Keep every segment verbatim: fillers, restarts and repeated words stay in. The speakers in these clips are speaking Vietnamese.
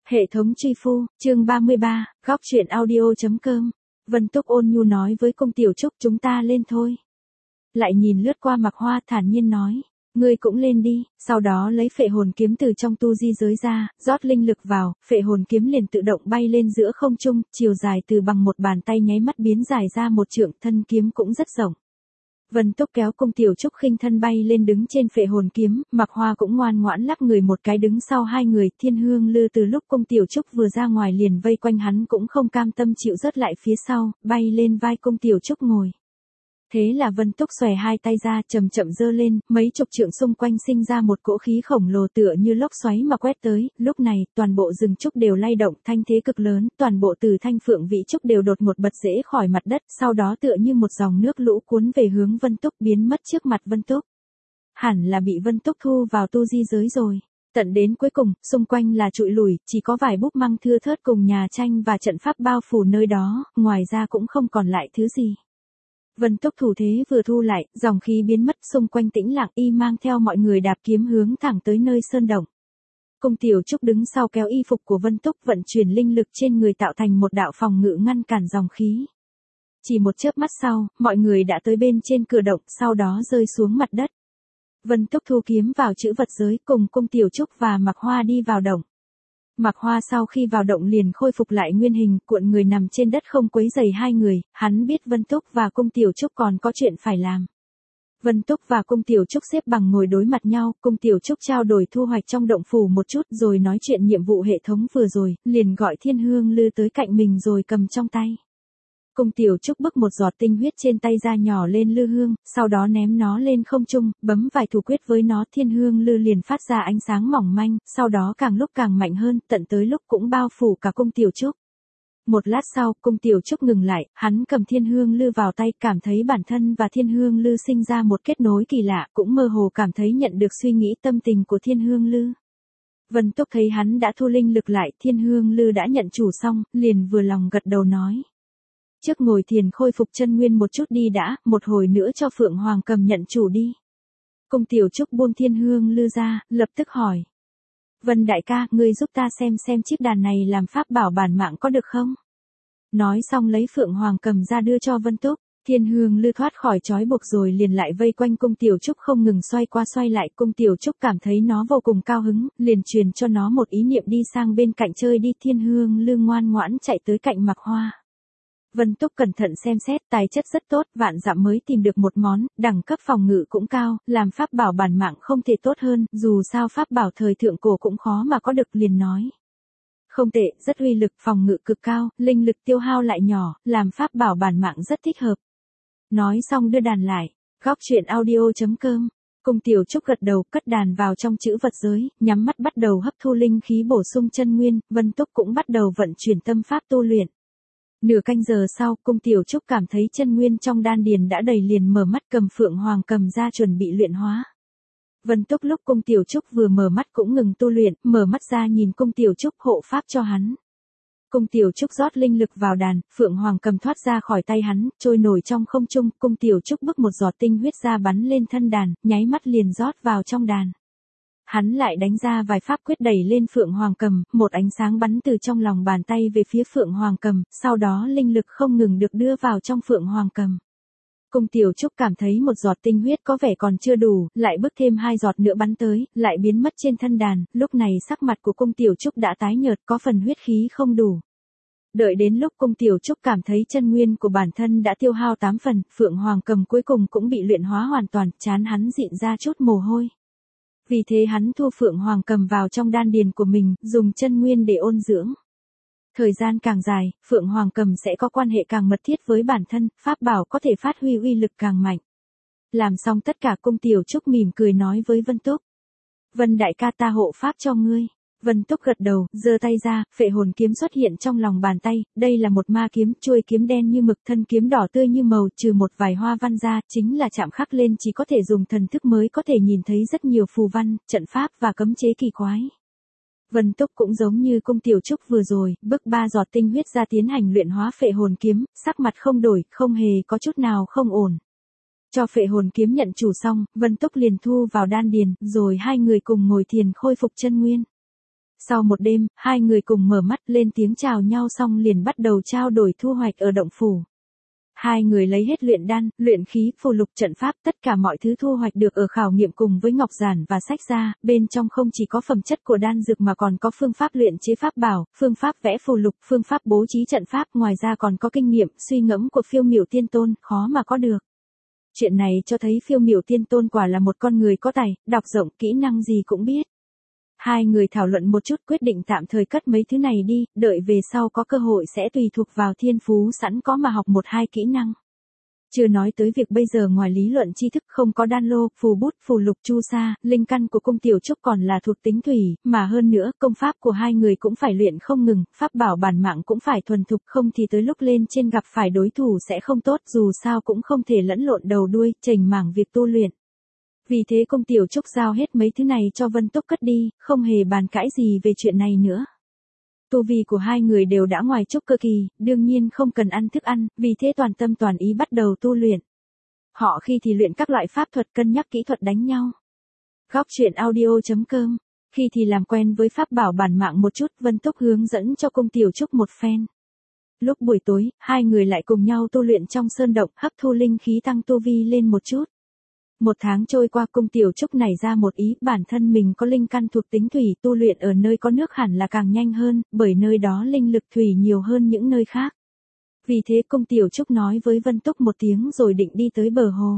Hệ thống truy phu, chương ba mươi ba, góc truyện audio.com. Vân Túc ôn nhu nói với Cung Tiểu Trúc, chúng ta lên thôi. Lại nhìn lướt qua Mạc Hoa thản nhiên nói, ngươi cũng lên đi, sau đó lấy phệ hồn kiếm từ trong tu di giới ra, rót linh lực vào, phệ hồn kiếm liền tự động bay lên giữa không trung, chiều dài từ bằng một bàn tay nháy mắt biến dài ra một trượng, thân kiếm cũng rất rộng. Vân Túc kéo Cung Tiểu Trúc khinh thân bay lên đứng trên phệ hồn kiếm, Mạc Hoa cũng ngoan ngoãn lắc người một cái đứng sau hai người, Thiên Hương Lư từ lúc Cung Tiểu Trúc vừa ra ngoài liền vây quanh hắn cũng không cam tâm chịu rớt lại phía sau, bay lên vai Cung Tiểu Trúc ngồi. Thế là Vân Túc xòe hai tay ra chậm chậm giơ lên, mấy chục trượng xung quanh sinh ra một cỗ khí khổng lồ tựa như lốc xoáy mà quét tới, lúc này, toàn bộ rừng trúc đều lay động, thanh thế cực lớn, toàn bộ từ thanh phượng vị trúc đều đột ngột bật rễ khỏi mặt đất, sau đó tựa như một dòng nước lũ cuốn về hướng Vân Túc biến mất trước mặt Vân Túc. Hẳn là bị Vân Túc thu vào tu di giới rồi. Tận đến cuối cùng, xung quanh là trụi lủi, chỉ có vài búp măng thưa thớt cùng nhà tranh và trận pháp bao phủ nơi đó, ngoài ra cũng không còn lại thứ gì. Vân Túc thủ thế vừa thu lại, dòng khí biến mất, xung quanh tĩnh lặng, y mang theo mọi người đạp kiếm hướng thẳng tới nơi sơn động. Cung Tiểu Trúc đứng sau kéo y phục của Vân Túc vận chuyển linh lực trên người tạo thành một đạo phòng ngự ngăn cản dòng khí. Chỉ một chớp mắt sau, mọi người đã tới bên trên cửa động, sau đó rơi xuống mặt đất. Vân Túc thu kiếm vào chữ vật giới cùng Cung Tiểu Trúc và Mạc Hoa đi vào động. Mạc Hoa sau khi vào động liền khôi phục lại nguyên hình, cuộn người nằm trên đất không quấy rầy hai người, hắn biết Vân Túc và Cung Tiểu Trúc còn có chuyện phải làm. Vân Túc và Cung Tiểu Trúc xếp bằng ngồi đối mặt nhau, Cung Tiểu Trúc trao đổi thu hoạch trong động phủ một chút rồi nói chuyện nhiệm vụ hệ thống vừa rồi, liền gọi Thiên Hương Lư tới cạnh mình rồi cầm trong tay. Cung Tiểu Trúc bức một giọt tinh huyết trên tay ra nhỏ lên lư hương, sau đó ném nó lên không trung, bấm vài thủ quyết với nó, Thiên Hương Lư liền phát ra ánh sáng mỏng manh, sau đó càng lúc càng mạnh hơn, tận tới lúc cũng bao phủ cả Cung Tiểu Trúc. Một lát sau, Cung Tiểu Trúc ngừng lại, hắn cầm Thiên Hương Lư vào tay, cảm thấy bản thân và Thiên Hương Lư sinh ra một kết nối kỳ lạ, cũng mơ hồ cảm thấy nhận được suy nghĩ tâm tình của Thiên Hương Lư. Vân Túc thấy hắn đã thu linh lực lại, Thiên Hương Lư đã nhận chủ xong, liền vừa lòng gật đầu nói. Trước ngồi thiền khôi phục chân nguyên một chút đi đã, một hồi nữa cho Phượng Hoàng Cầm nhận chủ đi. Cung Tiểu Trúc buông Thiên Hương Lư ra, lập tức hỏi. Vân đại ca, ngươi giúp ta xem xem chiếc đàn này làm pháp bảo bản mạng có được không? Nói xong lấy Phượng Hoàng Cầm ra đưa cho Vân Túc. Thiên Hương Lư thoát khỏi trói buộc rồi liền lại vây quanh Cung Tiểu Trúc không ngừng xoay qua xoay lại. Cung Tiểu Trúc cảm thấy nó vô cùng cao hứng, liền truyền cho nó một ý niệm đi sang bên cạnh chơi đi. Thiên Hương Lư ngoan ngoãn chạy tới cạnh Mạc Hoa. Vân Túc cẩn thận xem xét, tài chất rất tốt, vạn dặm mới tìm được một món, đẳng cấp phòng ngự cũng cao, làm pháp bảo bản mạng không thể tốt hơn, dù sao pháp bảo thời thượng cổ cũng khó mà có được, liền nói. Không tệ, rất uy lực, phòng ngự cực cao, linh lực tiêu hao lại nhỏ, làm pháp bảo bản mạng rất thích hợp. Nói xong đưa đàn lại, góc truyện audio.com. Cung Tiểu Trúc gật đầu, cất đàn vào trong chữ vật giới, nhắm mắt bắt đầu hấp thu linh khí bổ sung chân nguyên, Vân Túc cũng bắt đầu vận chuyển tâm pháp tu luyện. Nửa canh giờ sau, Cung Tiểu Trúc cảm thấy chân nguyên trong đan điền đã đầy liền mở mắt cầm Phượng Hoàng Cầm ra chuẩn bị luyện hóa. Vân Túc lúc Cung Tiểu Trúc vừa mở mắt cũng ngừng tu luyện, mở mắt ra nhìn Cung Tiểu Trúc hộ pháp cho hắn. Cung Tiểu Trúc rót linh lực vào đàn, Phượng Hoàng Cầm thoát ra khỏi tay hắn, trôi nổi trong không trung, Cung Tiểu Trúc bức một giọt tinh huyết ra bắn lên thân đàn, nháy mắt liền rót vào trong đàn. Hắn lại đánh ra vài pháp quyết đẩy lên Phượng Hoàng Cầm, một ánh sáng bắn từ trong lòng bàn tay về phía Phượng Hoàng Cầm, sau đó linh lực không ngừng được đưa vào trong Phượng Hoàng Cầm. Cung Tiểu Trúc cảm thấy một giọt tinh huyết có vẻ còn chưa đủ, lại bước thêm hai giọt nữa bắn tới, lại biến mất trên thân đàn, lúc này sắc mặt của Cung Tiểu Trúc đã tái nhợt, có phần huyết khí không đủ. Đợi đến lúc Cung Tiểu Trúc cảm thấy chân nguyên của bản thân đã tiêu hao tám phần, Phượng Hoàng Cầm cuối cùng cũng bị luyện hóa hoàn toàn, trán hắn dịn ra chút mồ hôi. Vì thế hắn thu Phượng Hoàng Cầm vào trong đan điền của mình, dùng chân nguyên để ôn dưỡng. Thời gian càng dài, Phượng Hoàng Cầm sẽ có quan hệ càng mật thiết với bản thân, pháp bảo có thể phát huy uy lực càng mạnh. Làm xong tất cả, Cung Tiểu Trúc mỉm cười nói với Vân Túc. Vân đại ca, ta hộ pháp cho ngươi. Vân Túc gật đầu, giơ tay ra, phệ hồn kiếm xuất hiện trong lòng bàn tay, đây là một ma kiếm, chuôi kiếm đen như mực, thân kiếm đỏ tươi như màu, trừ một vài hoa văn ra, chính là chạm khắc lên chỉ có thể dùng thần thức mới có thể nhìn thấy rất nhiều phù văn, trận pháp và cấm chế kỳ quái. Vân Túc cũng giống như Cung Tiểu Trúc vừa rồi, bức ba giọt tinh huyết ra tiến hành luyện hóa phệ hồn kiếm, sắc mặt không đổi, không hề có chút nào không ổn. Cho phệ hồn kiếm nhận chủ xong, Vân Túc liền thu vào đan điền, rồi hai người cùng ngồi thiền khôi phục chân nguyên. Sau một đêm, hai người cùng mở mắt lên tiếng chào nhau xong liền bắt đầu trao đổi thu hoạch ở động phủ. Hai người lấy hết luyện đan, luyện khí, phù lục trận pháp, tất cả mọi thứ thu hoạch được ở khảo nghiệm cùng với ngọc giản và sách ra, bên trong không chỉ có phẩm chất của đan dược mà còn có phương pháp luyện chế pháp bảo, phương pháp vẽ phù lục, phương pháp bố trí trận pháp, ngoài ra còn có kinh nghiệm, suy ngẫm của Phiêu Miểu Tiên Tôn, khó mà có được. Chuyện này cho thấy Phiêu Miểu Tiên Tôn quả là một con người có tài, đọc rộng, kỹ năng gì cũng biết. Hai người thảo luận một chút quyết định tạm thời cất mấy thứ này đi, đợi về sau có cơ hội sẽ tùy thuộc vào thiên phú sẵn có mà học một hai kỹ năng. Chưa nói tới việc bây giờ ngoài lý luận tri thức không có đan lô, phù bút, phù lục, chu sa, linh căn của cung tiểu trúc còn là thuộc tính thủy, mà hơn nữa công pháp của hai người cũng phải luyện không ngừng, pháp bảo bản mạng cũng phải thuần thục, không thì tới lúc lên trên gặp phải đối thủ sẽ không tốt, dù sao cũng không thể lẫn lộn đầu đuôi, chềnh mảng việc tu luyện. Vì thế cung tiểu trúc giao hết mấy thứ này cho Vân Túc cất đi, không hề bàn cãi gì về chuyện này nữa. Tu vi của hai người đều đã ngoài trúc cơ kỳ, đương nhiên không cần ăn thức ăn, vì thế toàn tâm toàn ý bắt đầu tu luyện. Họ khi thì luyện các loại pháp thuật, cân nhắc kỹ thuật đánh nhau. Góc truyện audio chấm com, khi thì làm quen với pháp bảo bản mạng một chút, Vân Túc hướng dẫn cho cung tiểu trúc một phen. Lúc buổi tối, hai người lại cùng nhau tu luyện trong sơn động, hấp thu linh khí tăng tu vi lên một chút. Một tháng trôi qua, cung tiểu trúc nảy ra một ý, bản thân mình có linh căn thuộc tính thủy, tu luyện ở nơi có nước hẳn là càng nhanh hơn, bởi nơi đó linh lực thủy nhiều hơn những nơi khác. Vì thế cung tiểu trúc nói với Vân Túc một tiếng rồi định đi tới bờ hồ.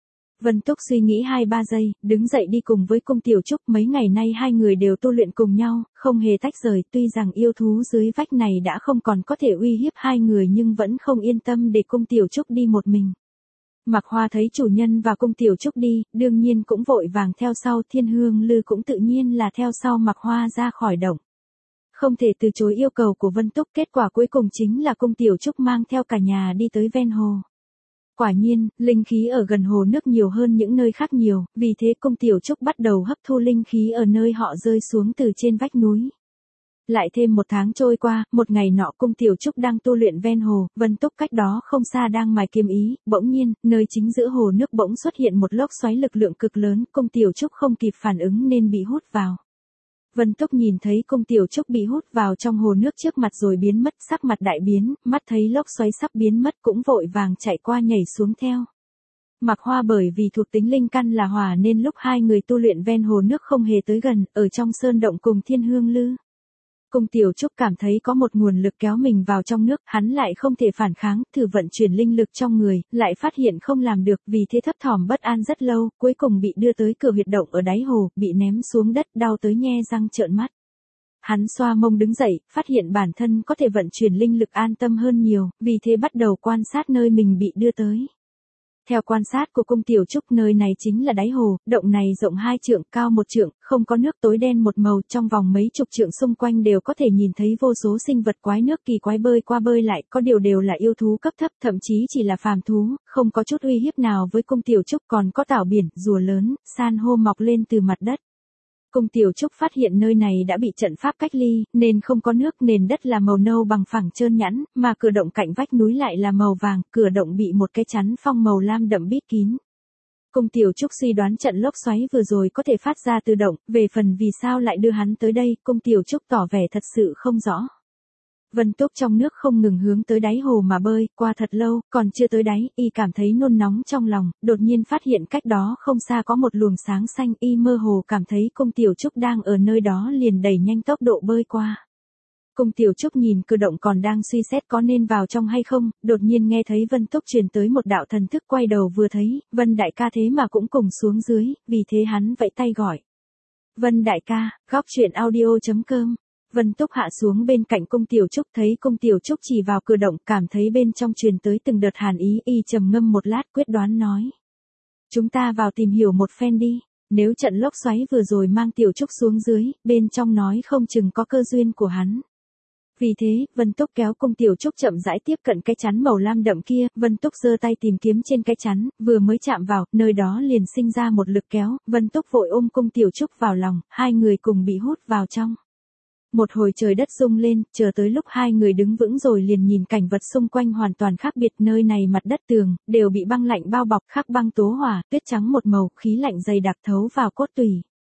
Vân Túc suy nghĩ hai ba giây, đứng dậy đi cùng với cung tiểu trúc, mấy ngày nay hai người đều tu luyện cùng nhau, không hề tách rời, tuy rằng yêu thú dưới vách này đã không còn có thể uy hiếp hai người nhưng vẫn không yên tâm để cung tiểu trúc đi một mình. Mạc Hoa thấy chủ nhân và cung tiểu trúc đi, đương nhiên cũng vội vàng theo sau, Thiên Hương Lư cũng tự nhiên là theo sau Mạc Hoa ra khỏi động. Không thể từ chối yêu cầu của Vân Túc, kết quả cuối cùng chính là cung tiểu trúc mang theo cả nhà đi tới ven hồ. Quả nhiên, linh khí ở gần hồ nước nhiều hơn những nơi khác nhiều, vì thế cung tiểu trúc bắt đầu hấp thu linh khí ở nơi họ rơi xuống từ trên vách núi. Lại thêm một tháng trôi qua, một ngày nọ cung tiểu trúc đang tu luyện ven hồ, Vân Túc cách đó không xa đang mài kiếm ý, bỗng nhiên, nơi chính giữa hồ nước bỗng xuất hiện một lốc xoáy lực lượng cực lớn, cung tiểu trúc không kịp phản ứng nên bị hút vào. Vân Túc nhìn thấy cung tiểu trúc bị hút vào trong hồ nước trước mặt rồi biến mất, sắc mặt đại biến, mắt thấy lốc xoáy sắp biến mất cũng vội vàng chạy qua nhảy xuống theo. Mạc Hoa bởi vì thuộc tính linh căn là hỏa nên lúc hai người tu luyện ven hồ nước không hề tới gần, ở trong sơn động cùng Thiên Hương Lư. Cung tiểu trúc cảm thấy có một nguồn lực kéo mình vào trong nước, hắn lại không thể phản kháng, thử vận chuyển linh lực trong người, lại phát hiện không làm được, vì thế thấp thỏm bất an rất lâu, cuối cùng bị đưa tới cửa huyệt động ở đáy hồ, bị ném xuống đất, đau tới nhe răng trợn mắt. Hắn xoa mông đứng dậy, phát hiện bản thân có thể vận chuyển linh lực an tâm hơn nhiều, vì thế bắt đầu quan sát nơi mình bị đưa tới. Theo quan sát của cung tiểu trúc, nơi này chính là đáy hồ, động này rộng hai trượng, cao một trượng, không có nước, tối đen một màu, trong vòng mấy chục trượng xung quanh đều có thể nhìn thấy vô số sinh vật quái nước kỳ quái bơi qua bơi lại, có điều đều là yêu thú cấp thấp, thậm chí chỉ là phàm thú, không có chút uy hiếp nào với cung tiểu trúc, còn có tảo biển, rùa lớn, san hô mọc lên từ mặt đất. Cung tiểu trúc phát hiện nơi này đã bị trận pháp cách ly, nên không có nước, nền đất là màu nâu bằng phẳng trơn nhẵn, mà cửa động cạnh vách núi lại là màu vàng, cửa động bị một cái chắn phong màu lam đậm bít kín. Cung tiểu trúc suy đoán trận lốc xoáy vừa rồi có thể phát ra từ động, về phần vì sao lại đưa hắn tới đây, cung tiểu trúc tỏ vẻ thật sự không rõ. Vân Túc trong nước không ngừng hướng tới đáy hồ mà bơi, qua thật lâu, còn chưa tới đáy, y cảm thấy nôn nóng trong lòng, đột nhiên phát hiện cách đó không xa có một luồng sáng xanh, y mơ hồ cảm thấy cung tiểu trúc đang ở nơi đó liền đẩy nhanh tốc độ bơi qua. Cung tiểu trúc nhìn cửa động còn đang suy xét có nên vào trong hay không, đột nhiên nghe thấy Vân Túc truyền tới một đạo thần thức, quay đầu vừa thấy, Vân đại ca thế mà cũng cùng xuống dưới, vì thế hắn vẫy tay gọi. Vân đại ca, góc truyện audio chấm com. Vân Túc hạ xuống bên cạnh cung tiểu trúc, thấy cung tiểu trúc chỉ vào cửa động, cảm thấy bên trong truyền tới từng đợt hàn ý, y trầm ngâm một lát quyết đoán nói. Chúng ta vào tìm hiểu một phen đi, nếu trận lốc xoáy vừa rồi mang tiểu trúc xuống dưới, bên trong nói không chừng có cơ duyên của hắn. Vì thế, Vân Túc kéo cung tiểu trúc chậm rãi tiếp cận cái chắn màu lam đậm kia, Vân Túc giơ tay tìm kiếm trên cái chắn, vừa mới chạm vào, nơi đó liền sinh ra một lực kéo, Vân Túc vội ôm cung tiểu trúc vào lòng, hai người cùng bị hút vào trong. Một hồi trời đất rung lên, chờ tới lúc hai người đứng vững rồi liền nhìn cảnh vật xung quanh hoàn toàn khác biệt, nơi này mặt đất tường, đều bị băng lạnh bao bọc, khắc băng tố hỏa, tuyết trắng một màu, khí lạnh dày đặc thấu vào cốt tủy.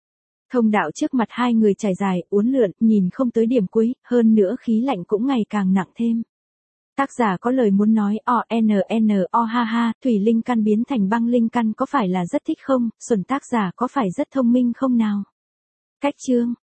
Thông đạo trước mặt hai người trải dài, uốn lượn, nhìn không tới điểm cuối, hơn nữa khí lạnh cũng ngày càng nặng thêm. Tác giả có lời muốn nói o n n o ha ha, thủy linh căn biến thành băng linh căn có phải là rất thích không, Xuân tác giả có phải rất thông minh không nào? Cách chương